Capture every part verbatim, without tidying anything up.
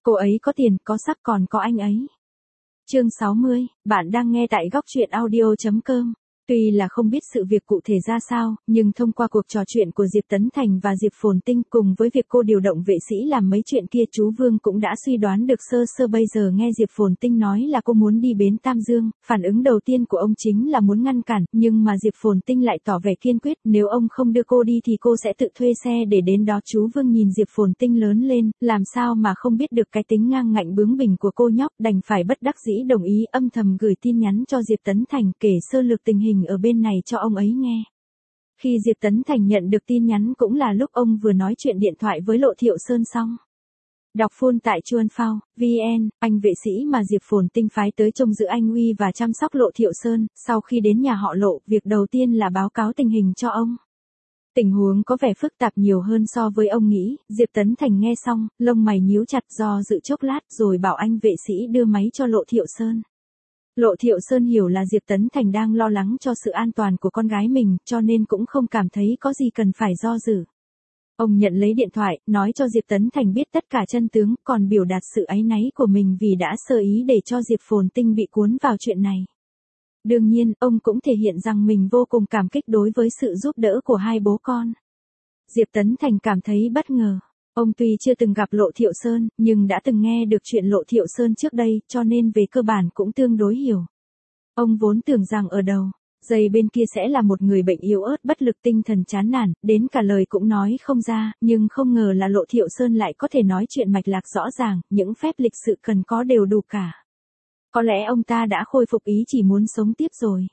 Cô ấy có tiền, có sắc còn có anh ấy. Chương sáu mươi, bạn đang nghe tại góc truyện audio chấm com. Tuy là không biết sự việc cụ thể ra sao, nhưng thông qua cuộc trò chuyện của Diệp Tấn Thành và Diệp Phồn Tinh cùng với việc cô điều động vệ sĩ làm mấy chuyện kia, chú Vương cũng đã suy đoán được sơ sơ. Bây giờ nghe Diệp Phồn Tinh nói là cô muốn đi bến Tam Dương, phản ứng đầu tiên của ông chính là muốn ngăn cản, nhưng mà Diệp Phồn Tinh lại tỏ vẻ kiên quyết, nếu ông không đưa cô đi thì cô sẽ tự thuê xe để đến đó. Chú Vương nhìn Diệp Phồn Tinh lớn lên, làm sao mà không biết được cái tính ngang ngạnh bướng bỉnh của cô nhóc, đành phải bất đắc dĩ đồng ý, âm thầm gửi tin nhắn cho Diệp Tấn Thành kể sơ lược tình hình ở bên này cho ông ấy nghe. Khi Diệp Tấn Thành nhận được tin nhắn cũng là lúc ông vừa nói chuyện điện thoại với Lộ Thiệu Sơn xong. Đọc full tại chuan phao vn, anh vệ sĩ mà Diệp Phồn Tinh phái tới trông giữ anh Uy và chăm sóc Lộ Thiệu Sơn, sau khi đến nhà họ Lộ, việc đầu tiên là báo cáo tình hình cho ông. Tình huống có vẻ phức tạp nhiều hơn so với ông nghĩ. Diệp Tấn Thành nghe xong, lông mày nhíu chặt, do dự chốc lát rồi bảo anh vệ sĩ đưa máy cho Lộ Thiệu Sơn. Lộ Thiệu Sơn hiểu là Diệp Tấn Thành đang lo lắng cho sự an toàn của con gái mình, cho nên cũng không cảm thấy có gì cần phải do dự. Ông nhận lấy điện thoại, nói cho Diệp Tấn Thành biết tất cả chân tướng, còn biểu đạt sự áy náy của mình vì đã sơ ý để cho Diệp Phồn Tinh bị cuốn vào chuyện này. Đương nhiên, ông cũng thể hiện rằng mình vô cùng cảm kích đối với sự giúp đỡ của hai bố con. Diệp Tấn Thành cảm thấy bất ngờ. Ông tuy chưa từng gặp Lộ Thiệu Sơn, nhưng đã từng nghe được chuyện Lộ Thiệu Sơn trước đây, cho nên về cơ bản cũng tương đối hiểu. Ông vốn tưởng rằng ở đầu dây bên kia sẽ là một người bệnh yếu ớt, bất lực, tinh thần chán nản, đến cả lời cũng nói không ra, nhưng không ngờ là Lộ Thiệu Sơn lại có thể nói chuyện mạch lạc rõ ràng, những phép lịch sự cần có đều đủ cả. Có lẽ ông ta đã khôi phục ý chỉ muốn sống tiếp rồi.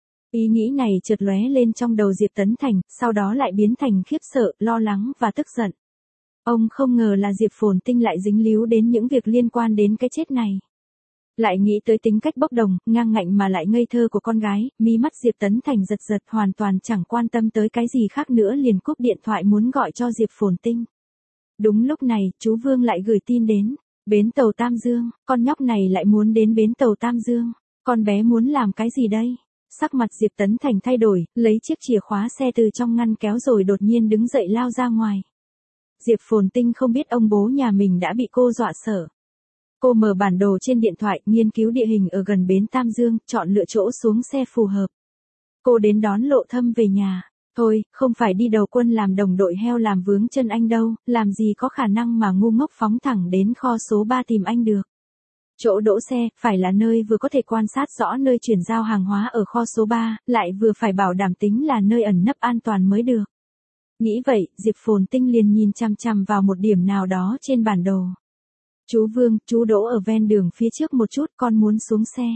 Ý nghĩ này chợt lóe lên trong đầu Diệp Tấn Thành, sau đó lại biến thành khiếp sợ, lo lắng và tức giận. Ông không ngờ là Diệp Phồn Tinh lại dính líu đến những việc liên quan đến cái chết này. Lại nghĩ tới tính cách bốc đồng, ngang ngạnh mà lại ngây thơ của con gái, mí mắt Diệp Tấn Thành giật giật, hoàn toàn chẳng quan tâm tới cái gì khác nữa, liền cúp điện thoại muốn gọi cho Diệp Phồn Tinh. Đúng lúc này, chú Vương lại gửi tin đến. Bến tàu Tam Dương, con nhóc này lại muốn đến bến tàu Tam Dương. Con bé muốn làm cái gì đây? Sắc mặt Diệp Tấn Thành thay đổi, lấy chiếc chìa khóa xe từ trong ngăn kéo rồi đột nhiên đứng dậy lao ra ngoài. Diệp Phồn Tinh không biết ông bố nhà mình đã bị cô dọa sợ. Cô mở bản đồ trên điện thoại, nghiên cứu địa hình ở gần bến Tam Dương, chọn lựa chỗ xuống xe phù hợp. Cô đến đón Lộ Thâm về nhà. Thôi, không phải đi đầu quân làm đồng đội heo làm vướng chân anh đâu, làm gì có khả năng mà ngu ngốc phóng thẳng đến kho số ba tìm anh được. Chỗ đỗ xe, phải là nơi vừa có thể quan sát rõ nơi chuyển giao hàng hóa ở kho số ba, lại vừa phải bảo đảm tính là nơi ẩn nấp an toàn mới được. Nghĩ vậy, Diệp Phồn Tinh liền nhìn chằm chằm vào một điểm nào đó trên bản đồ. Chú Vương, chú đỗ ở ven đường phía trước một chút, con muốn xuống xe.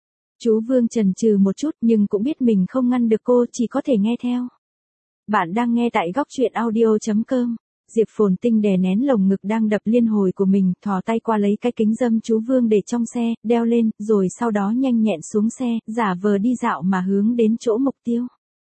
Chú Vương chần chừ một chút nhưng cũng biết mình không ngăn được cô, chỉ có thể nghe theo. Bạn đang nghe tại góc truyện audio chấm com. Diệp Phồn Tinh đè nén lồng ngực đang đập liên hồi của mình, thò tay qua lấy cái kính râm chú Vương để trong xe, đeo lên, rồi sau đó nhanh nhẹn xuống xe, giả vờ đi dạo mà hướng đến chỗ mục tiêu.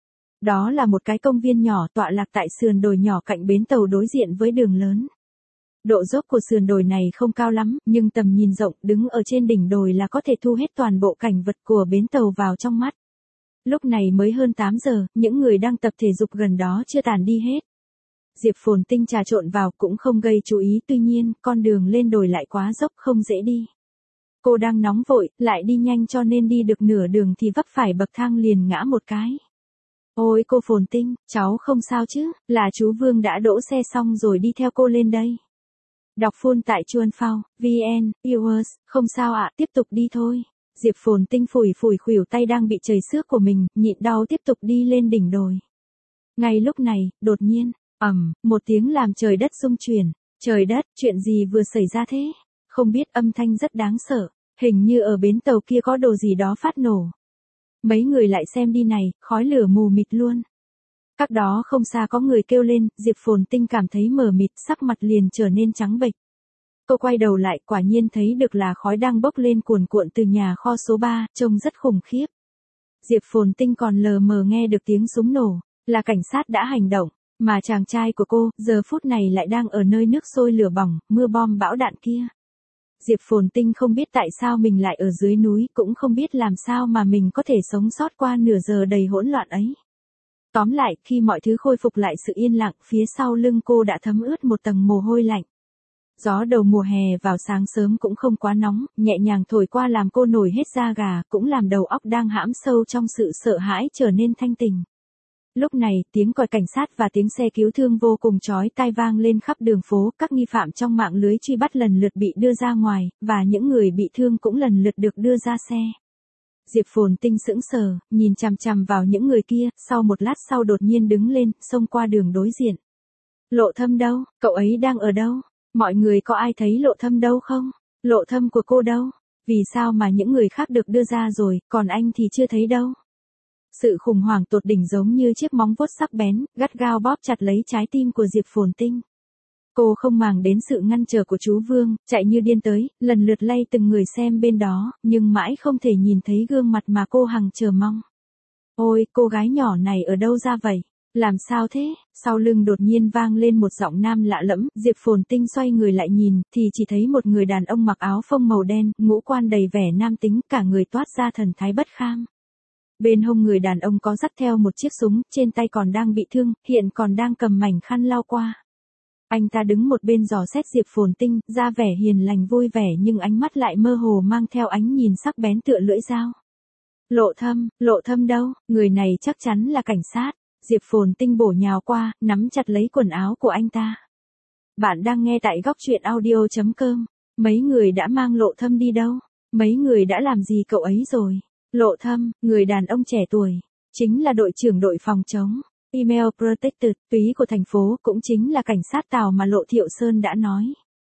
Đó là một cái công viên nhỏ tọa lạc tại sườn đồi nhỏ cạnh bến tàu đối diện với đường lớn. Độ dốc của sườn đồi này không cao lắm, nhưng tầm nhìn rộng, đứng ở trên đỉnh đồi là có thể thu hết toàn bộ cảnh vật của bến tàu vào trong mắt. Lúc này mới hơn tám giờ, những người đang tập thể dục gần đó chưa tản đi hết. Diệp Phồn Tinh trà trộn vào cũng không gây chú ý, tuy nhiên, con đường lên đồi lại quá dốc không dễ đi. Cô đang nóng vội, lại đi nhanh cho nên đi được nửa đường thì vấp phải bậc thang liền ngã một cái. Ôi cô Phồn Tinh, cháu không sao chứ, là chú Vương đã đỗ xe xong rồi đi theo cô lên đây. Đọc full tại chuan phao vn, viewers, không sao ạ, tiếp tục đi thôi. Diệp Phồn Tinh phủi phủi khuỷu tay đang bị chảy xước của mình, nhịn đau tiếp tục đi lên đỉnh đồi. Ngay lúc này, đột nhiên, ầm, một tiếng làm trời đất rung chuyển. Trời đất, chuyện gì vừa xảy ra thế? Không biết, âm thanh rất đáng sợ, hình như ở bến tàu kia có đồ gì đó phát nổ. Mấy người lại xem đi này, khói lửa mù mịt luôn. Cách đó không xa có người kêu lên, Diệp Phồn Tinh cảm thấy mờ mịt, sắc mặt liền trở nên trắng bệch. Cô quay đầu lại, quả nhiên thấy được là khói đang bốc lên cuồn cuộn từ nhà kho số ba, trông rất khủng khiếp. Diệp Phồn Tinh còn lờ mờ nghe được tiếng súng nổ, là cảnh sát đã hành động, mà chàng trai của cô, giờ phút này lại đang ở nơi nước sôi lửa bỏng, mưa bom bão đạn kia. Diệp Phồn Tinh không biết tại sao mình lại ở dưới núi, cũng không biết làm sao mà mình có thể sống sót qua nửa giờ đầy hỗn loạn ấy. Tóm lại, khi mọi thứ khôi phục lại sự yên lặng, phía sau lưng cô đã thấm ướt một tầng mồ hôi lạnh. Gió đầu mùa hè vào sáng sớm cũng không quá nóng, nhẹ nhàng thổi qua làm cô nổi hết da gà, cũng làm đầu óc đang hãm sâu trong sự sợ hãi trở nên thanh tỉnh. Lúc này, tiếng còi cảnh sát và tiếng xe cứu thương vô cùng chói tai vang lên khắp đường phố, các nghi phạm trong mạng lưới truy bắt lần lượt bị đưa ra ngoài, và những người bị thương cũng lần lượt được đưa ra xe. Diệp Phồn Tinh sững sờ, nhìn chằm chằm vào những người kia, sau một lát sau đột nhiên đứng lên, xông qua đường đối diện. Lộ Thâm đâu? Cậu ấy đang ở đâu? Mọi người có ai thấy Lộ Thâm đâu không? Lộ Thâm của cô đâu? Vì sao mà những người khác được đưa ra rồi, còn anh thì chưa thấy đâu? Sự khủng hoảng tột đỉnh giống như chiếc móng vuốt sắc bén, gắt gao bóp chặt lấy trái tim của Diệp Phồn Tinh. Cô không màng đến sự ngăn trở của chú Vương, chạy như điên tới, lần lượt lay từng người xem bên đó, nhưng mãi không thể nhìn thấy gương mặt mà cô hằng chờ mong. Ôi, cô gái nhỏ này ở đâu ra vậy? Làm sao thế? Sau lưng đột nhiên vang lên một giọng nam lạ lẫm, Diệp Phồn Tinh xoay người lại nhìn, thì chỉ thấy một người đàn ông mặc áo phông màu đen, ngũ quan đầy vẻ nam tính, cả người toát ra thần thái bất kham. Bên hông người đàn ông có dắt theo một chiếc súng, trên tay còn đang bị thương, hiện còn đang cầm mảnh khăn lau qua. Anh ta đứng một bên dò xét Diệp Phồn Tinh, ra vẻ hiền lành vui vẻ nhưng ánh mắt lại mơ hồ mang theo ánh nhìn sắc bén tựa lưỡi dao. Lộ Thâm, Lộ Thâm đâu? Người này chắc chắn là cảnh sát. Diệp Phồn Tinh bổ nhào qua, nắm chặt lấy quần áo của anh ta. Bạn đang nghe tại góc truyện audio chấm com. Mấy người đã mang Lộ Thâm đi đâu? Mấy người đã làm gì cậu ấy rồi? Lộ Thâm, người đàn ông trẻ tuổi, chính là đội trưởng đội phòng chống Email Protected, túy của thành phố, cũng chính là cảnh sát Tào mà Lộ Thiệu Sơn đã nói.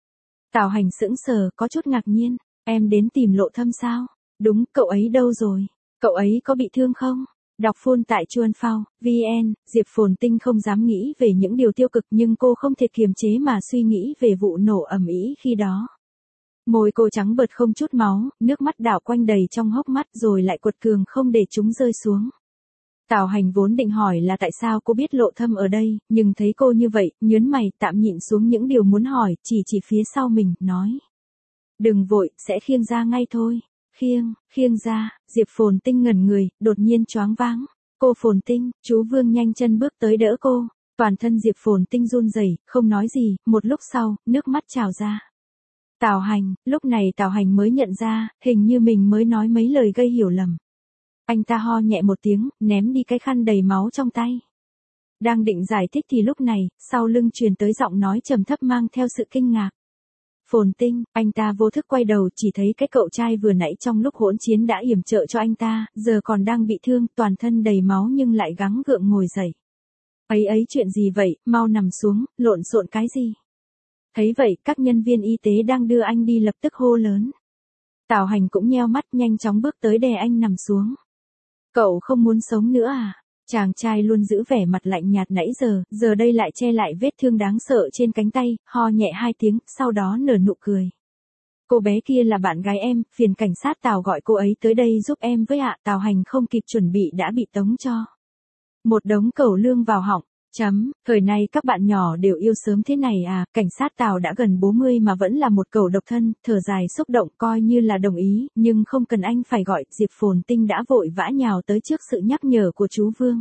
Tào Hành sững sờ, có chút ngạc nhiên, em đến tìm Lộ Thâm sao? Đúng, cậu ấy đâu rồi? Cậu ấy có bị thương không? Đọc full tại chuan phao chấm vn, Diệp Phồn Tinh không dám nghĩ về những điều tiêu cực nhưng cô không thể kiềm chế mà suy nghĩ về vụ nổ ầm ĩ khi đó. Môi cô trắng bợt không chút máu, nước mắt đảo quanh đầy trong hốc mắt rồi lại quật cường không để chúng rơi xuống. Tào Hành vốn định hỏi là tại sao cô biết Lộ Thâm ở đây, nhưng thấy cô như vậy, nhớn mày, tạm nhịn xuống những điều muốn hỏi, chỉ chỉ phía sau mình, nói. Đừng vội, sẽ khiêng ra ngay thôi. Khiêng, khiêng ra, Diệp Phồn Tinh ngẩn người, đột nhiên choáng váng. Cô Phồn Tinh, chú Vương nhanh chân bước tới đỡ cô. Toàn thân Diệp Phồn Tinh run rẩy, không nói gì, một lúc sau, nước mắt trào ra. Tào Hành, lúc này Tào Hành mới nhận ra, hình như mình mới nói mấy lời gây hiểu lầm. Anh ta ho nhẹ một tiếng, ném đi cái khăn đầy máu trong tay. Đang định giải thích thì lúc này, sau lưng truyền tới giọng nói trầm thấp mang theo sự kinh ngạc. Phồn Tinh, anh ta vô thức quay đầu, chỉ thấy cái cậu trai vừa nãy trong lúc hỗn chiến đã yểm trợ cho anh ta, giờ còn đang bị thương, toàn thân đầy máu nhưng lại gắng gượng ngồi dậy. Ấy ấy chuyện gì vậy, mau nằm xuống, lộn xộn cái gì? Thấy vậy, các nhân viên y tế đang đưa anh đi lập tức hô lớn. Tào Hành cũng nheo mắt, nhanh chóng bước tới đè anh nằm xuống. Cậu không muốn sống nữa à? Chàng trai luôn giữ vẻ mặt lạnh nhạt nãy giờ, giờ đây lại che lại vết thương đáng sợ trên cánh tay, ho nhẹ hai tiếng, sau đó nở nụ cười. Cô bé kia là bạn gái em, phiền cảnh sát Tào gọi cô ấy tới đây giúp em với ạ. Tào Hành không kịp chuẩn bị đã bị tống cho một đống cẩu lương vào họng. Chấm, thời này các bạn nhỏ đều yêu sớm thế này à, cảnh sát Tào đã gần bốn mươi mà vẫn là một cẩu độc thân, thở dài xúc động coi như là đồng ý, nhưng không cần anh phải gọi, Diệp Phồn Tinh đã vội vã nhào tới trước sự nhắc nhở của chú Vương.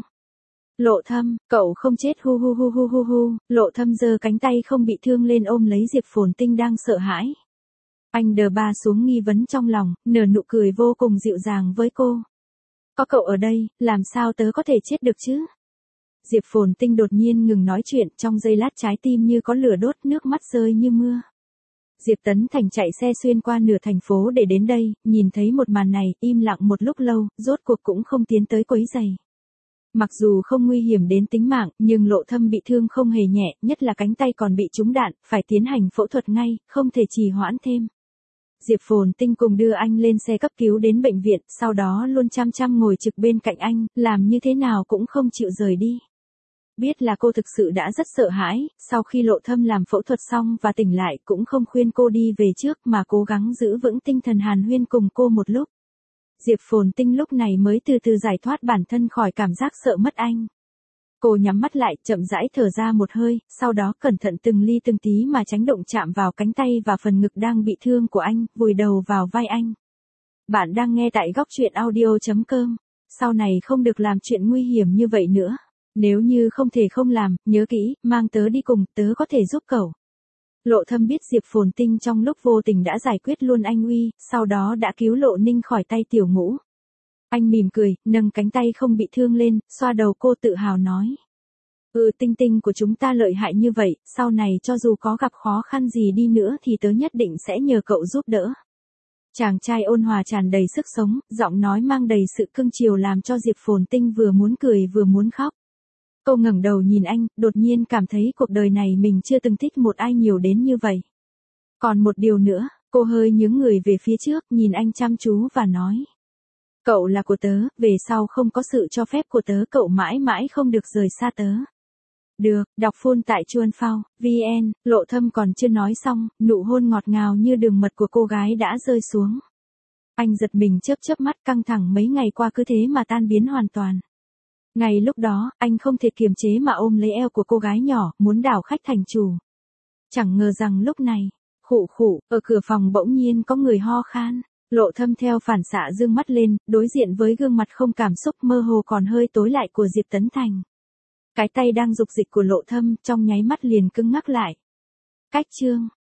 Lộ Thâm, cậu không chết hu hu hu hu hu hu, Lộ Thâm giơ cánh tay không bị thương lên ôm lấy Diệp Phồn Tinh đang sợ hãi. Anh đờ ba xuống nghi vấn trong lòng, nở nụ cười vô cùng dịu dàng với cô. Có cậu ở đây, làm sao tớ có thể chết được chứ? Diệp Phồn Tinh đột nhiên ngừng nói chuyện, trong giây lát trái tim như có lửa đốt, nước mắt rơi như mưa. Diệp Tấn Thành chạy xe xuyên qua nửa thành phố để đến đây, nhìn thấy một màn này, im lặng một lúc lâu, rốt cuộc cũng không tiến tới quấy rầy. Mặc dù không nguy hiểm đến tính mạng, nhưng Lộ Thâm bị thương không hề nhẹ, nhất là cánh tay còn bị trúng đạn, phải tiến hành phẫu thuật ngay, không thể trì hoãn thêm. Diệp Phồn Tinh cùng đưa anh lên xe cấp cứu đến bệnh viện, sau đó luôn chăm chăm ngồi trực bên cạnh anh, làm như thế nào cũng không chịu rời đi. Biết là cô thực sự đã rất sợ hãi, sau khi Lộ Thâm làm phẫu thuật xong và tỉnh lại cũng không khuyên cô đi về trước mà cố gắng giữ vững tinh thần hàn huyên cùng cô một lúc. Diệp Phồn Tinh lúc này mới từ từ giải thoát bản thân khỏi cảm giác sợ mất anh. Cô nhắm mắt lại, chậm rãi thở ra một hơi, sau đó cẩn thận từng ly từng tí mà tránh động chạm vào cánh tay và phần ngực đang bị thương của anh, vùi đầu vào vai anh. Bạn đang nghe tại góc truyện audio chấm com. Sau này không được làm chuyện nguy hiểm như vậy nữa. Nếu như không thể không làm, nhớ kỹ, mang tớ đi cùng, tớ có thể giúp cậu. Lộ Thâm biết Diệp Phồn Tinh trong lúc vô tình đã giải quyết luôn anh Uy, sau đó đã cứu Lộ Ninh khỏi tay Tiểu Ngũ. Anh mỉm cười, nâng cánh tay không bị thương lên, xoa đầu cô tự hào nói. Ừ, Tinh Tinh của chúng ta lợi hại như vậy, sau này cho dù có gặp khó khăn gì đi nữa thì tớ nhất định sẽ nhờ cậu giúp đỡ. Chàng trai ôn hòa tràn đầy sức sống, giọng nói mang đầy sự cưng chiều làm cho Diệp Phồn Tinh vừa muốn cười vừa muốn khóc. Cô ngẩng đầu nhìn anh, đột nhiên cảm thấy cuộc đời này mình chưa từng thích một ai nhiều đến như vậy. Còn một điều nữa, cô hơi nhướng người về phía trước, nhìn anh chăm chú và nói. Cậu là của tớ, về sau không có sự cho phép của tớ cậu mãi mãi không được rời xa tớ. Được, đọc full tại chuan phao, vn, Lộ Thâm còn chưa nói xong, nụ hôn ngọt ngào như đường mật của cô gái đã rơi xuống. Anh giật mình chớp chớp mắt, căng thẳng mấy ngày qua cứ thế mà tan biến hoàn toàn. Ngay lúc đó, anh không thể kiềm chế mà ôm lấy eo của cô gái nhỏ, muốn đảo khách thành chủ. Chẳng ngờ rằng lúc này, khụ khụ, ở cửa phòng bỗng nhiên có người ho khan. Lộ Thâm theo phản xạ dương mắt lên, đối diện với gương mặt không cảm xúc mơ hồ còn hơi tối lại của Diệp Tấn Thành. Cái tay đang dục dịch của Lộ Thâm trong nháy mắt liền cứng ngắc lại. Cách chương